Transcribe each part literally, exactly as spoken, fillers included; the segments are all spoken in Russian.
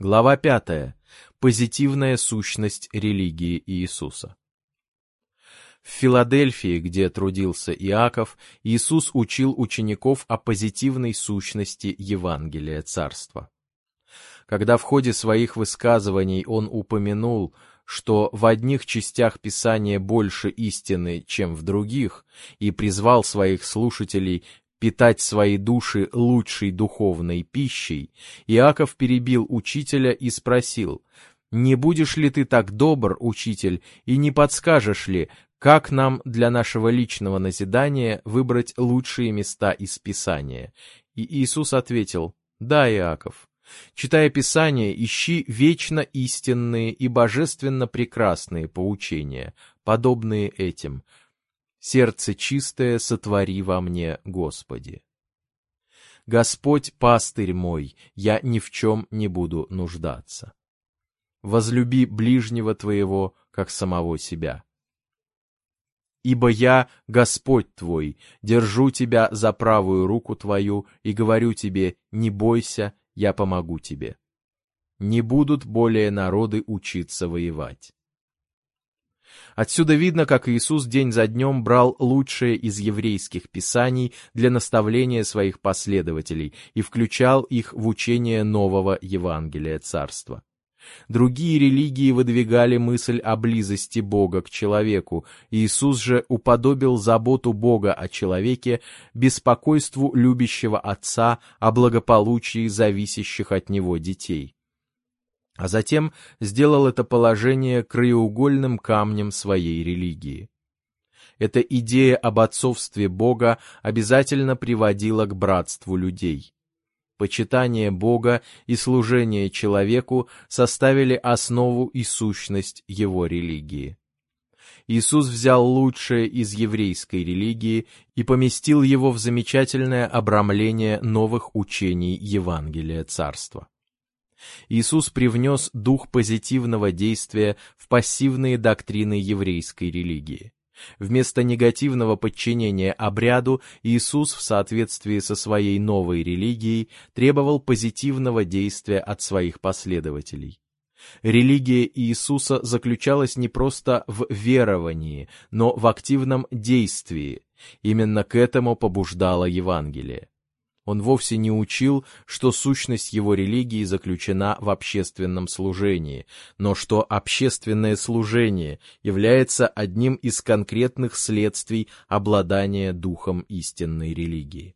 Глава пятая. Позитивная сущность религии Иисуса. В Филадельфии, где трудился Иаков, Иисус учил учеников о позитивной сущности Евангелия Царства. Когда в ходе своих высказываний он упомянул, что в одних частях Писания больше истины, чем в других, и призвал своих слушателей питать свои души лучшей духовной пищей, Иаков перебил учителя и спросил: «Не будешь ли ты так добр, учитель, и не подскажешь ли, как нам для нашего личного назидания выбрать лучшие места из Писания?» И Иисус ответил: «Да, Иаков, читая Писание, ищи вечно истинные и божественно прекрасные поучения, подобные этим. Сердце чистое сотвори во мне, Господи. Господь пастырь мой, я ни в чем не буду нуждаться. Возлюби ближнего твоего, как самого себя. Ибо я, Господь твой, держу тебя за правую руку твою и говорю тебе: не бойся, я помогу тебе. Не будут более народы учиться воевать». Отсюда видно, как Иисус день за днем брал лучшее из еврейских писаний для наставления своих последователей и включал их в учение нового Евангелия Царства. Другие религии выдвигали мысль о близости Бога к человеку, Иисус же уподобил заботу Бога о человеке беспокойству любящего отца о благополучии зависящих от него детей. А затем сделал это положение краеугольным камнем своей религии. Эта идея об отцовстве Бога обязательно приводила к братству людей. Почитание Бога и служение человеку составили основу и сущность его религии. Иисус взял лучшее из еврейской религии и поместил его в замечательное обрамление новых учений Евангелия Царства. Иисус привнес дух позитивного действия в пассивные доктрины еврейской религии. Вместо негативного подчинения обряду Иисус в соответствии со своей новой религией требовал позитивного действия от своих последователей. Религия Иисуса заключалась не просто в веровании, но в активном действии. Именно к этому побуждало Евангелие. Он вовсе не учил, что сущность его религии заключена в общественном служении, но что общественное служение является одним из конкретных следствий обладания духом истинной религии.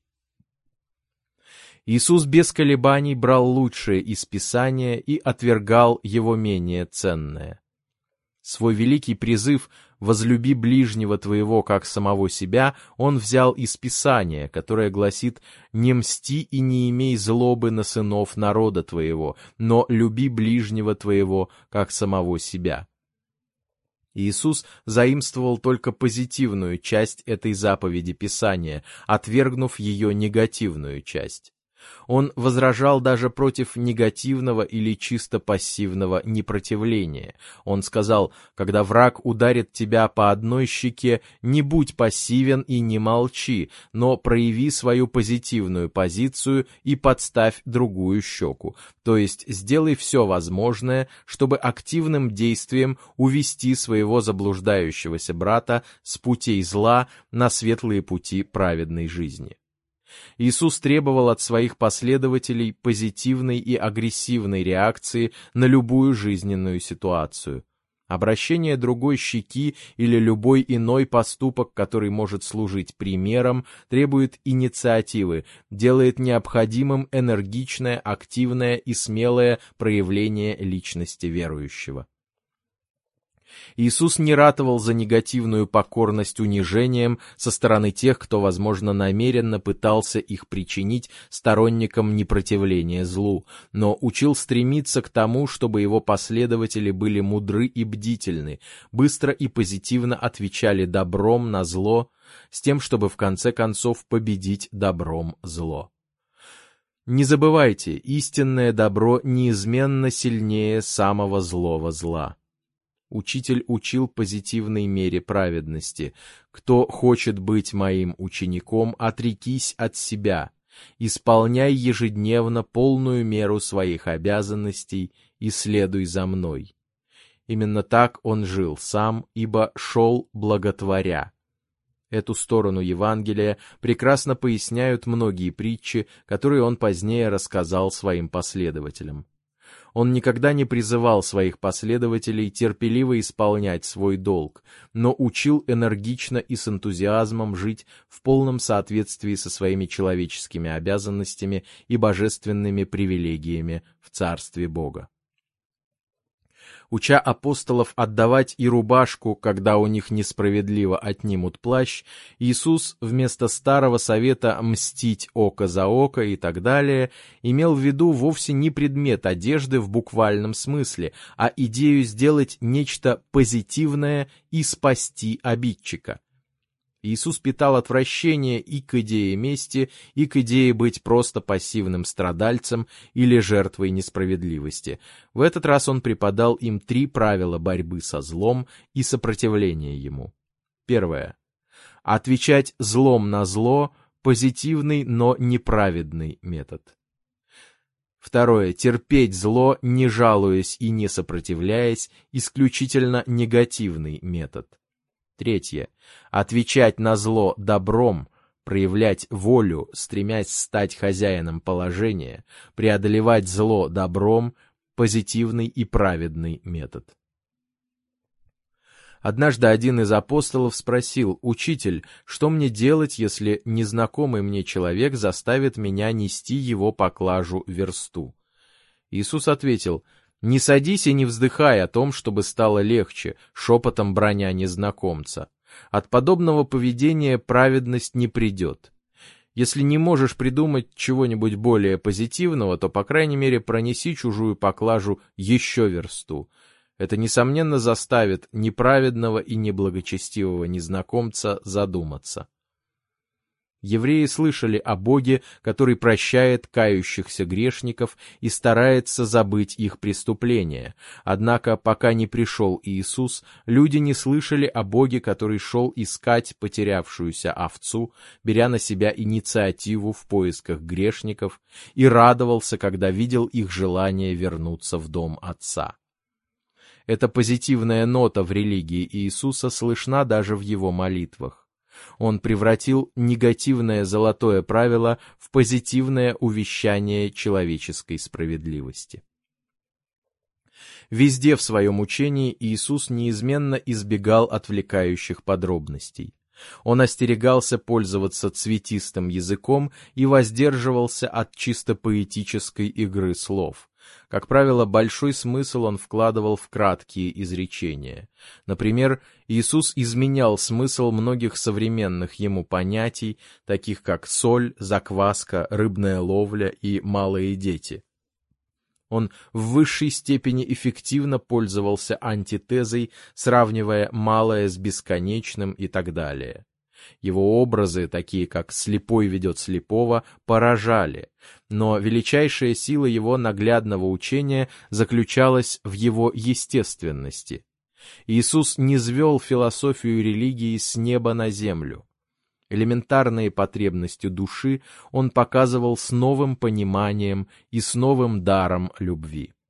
Иисус без колебаний брал лучшее из Писания и отвергал его менее ценное. Свой великий призыв «возлюби ближнего твоего, как самого себя» он взял из Писания, которое гласит: «Не мсти и не имей злобы на сынов народа твоего, но люби ближнего твоего, как самого себя». Иисус заимствовал только позитивную часть этой заповеди Писания, отвергнув ее негативную часть. Он возражал даже против негативного или чисто пассивного непротивления. Он сказал: когда враг ударит тебя по одной щеке, не будь пассивен и не молчи, но прояви свою позитивную позицию и подставь другую щеку, то есть сделай все возможное, чтобы активным действием увести своего заблуждающегося брата с путей зла на светлые пути праведной жизни. Иисус требовал от своих последователей позитивной и агрессивной реакции на любую жизненную ситуацию. Обращение другой щеки или любой иной поступок, который может служить примером, требует инициативы, делает необходимым энергичное, активное и смелое проявление личности верующего. Иисус не ратовал за негативную покорность унижением со стороны тех, кто, возможно, намеренно пытался их причинить сторонникам непротивления злу, но учил стремиться к тому, чтобы его последователи были мудры и бдительны, быстро и позитивно отвечали добром на зло, с тем, чтобы в конце концов победить добром зло. Не забывайте, истинное добро неизменно сильнее самого злого зла. Учитель учил позитивной мере праведности. «Кто хочет быть моим учеником, отрекись от себя, исполняй ежедневно полную меру своих обязанностей и следуй за мной». Именно так он жил сам, ибо шел благотворя. Эту сторону Евангелия прекрасно поясняют многие притчи, которые он позднее рассказал своим последователям. Он никогда не призывал своих последователей терпеливо исполнять свой долг, но учил энергично и с энтузиазмом жить в полном соответствии со своими человеческими обязанностями и божественными привилегиями в Царстве Бога. Уча апостолов отдавать и рубашку, когда у них несправедливо отнимут плащ, Иисус вместо старого совета мстить око за око и так далее имел в виду вовсе не предмет одежды в буквальном смысле, а идею сделать нечто позитивное и спасти обидчика. Иисус питал отвращение и к идее мести, и к идее быть просто пассивным страдальцем или жертвой несправедливости. В этот раз он преподал им три правила борьбы со злом и сопротивления ему. Первое. Отвечать злом на зло – позитивный, но неправедный метод. Второе. Терпеть зло, не жалуясь и не сопротивляясь, исключительно негативный метод. Третье. Отвечать на зло добром, проявлять волю, стремясь стать хозяином положения, преодолевать зло добром, позитивный и праведный метод. Однажды один из апостолов спросил: «Учитель, что мне делать, если незнакомый мне человек заставит меня нести его поклажу версту?» Иисус ответил: «Не садись и не вздыхай о том, чтобы стало легче, шепотом браня незнакомца. От подобного поведения праведность не придет. Если не можешь придумать чего-нибудь более позитивного, то, по крайней мере, пронеси чужую поклажу еще версту. Это, несомненно, заставит неправедного и неблагочестивого незнакомца задуматься». Евреи слышали о Боге, который прощает кающихся грешников и старается забыть их преступления. Однако, пока не пришел Иисус, люди не слышали о Боге, который шел искать потерявшуюся овцу, беря на себя инициативу в поисках грешников, и радовался, когда видел их желание вернуться в дом Отца. Эта позитивная нота в религии Иисуса слышна даже в его молитвах. Он превратил негативное золотое правило в позитивное увещание человеческой справедливости. Везде в своем учении Иисус неизменно избегал отвлекающих подробностей. Он остерегался пользоваться цветистым языком и воздерживался от чисто поэтической игры слов. Как правило, большой смысл он вкладывал в краткие изречения. Например, Иисус изменял смысл многих современных ему понятий, таких как соль, закваска, рыбная ловля и малые дети. Он в высшей степени эффективно пользовался антитезой, сравнивая малое с бесконечным и так далее. Его образы, такие как «слепой ведет слепого», поражали, но величайшая сила его наглядного учения заключалась в его естественности. Иисус низвел философию религии с неба на землю. Элементарные потребности души он показывал с новым пониманием и с новым даром любви.